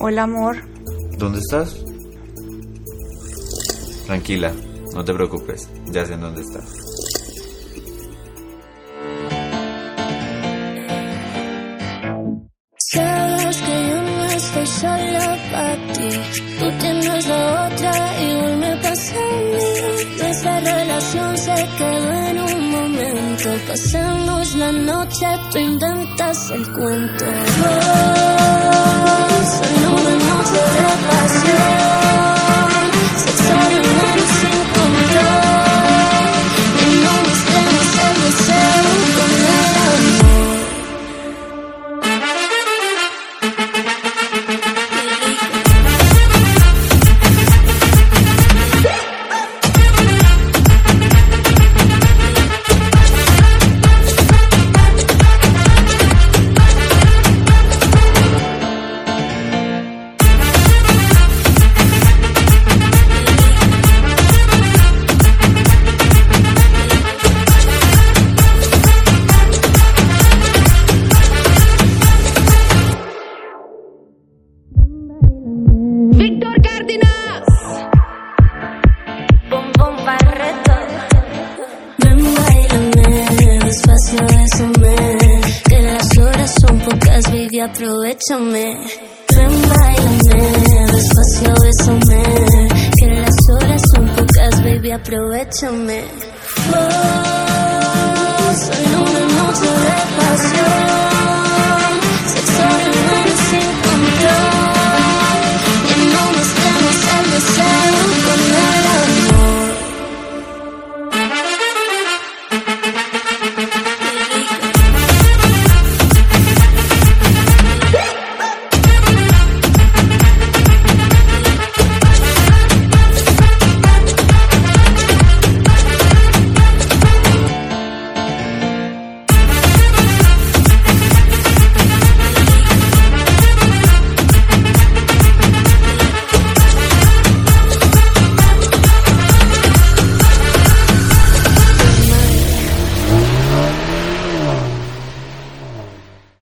Hola, amor. ¿Dónde estás? Tranquila, no te preocupes, ya sé en dónde estás. Sabes que yo no estoy sola para ti. Tú tienes la otra, igual me pasa a mí. Nuestra relación se quedó en un momento. Pasamos la noche, tú inventas el cuento. Solo una noche de pasión, sexo veneno sin control. Y no mezclemos el deseo con el amor. Aprovechame, ven, báilame, despacio, bésame, que las horas son pocas, baby, aprovechame.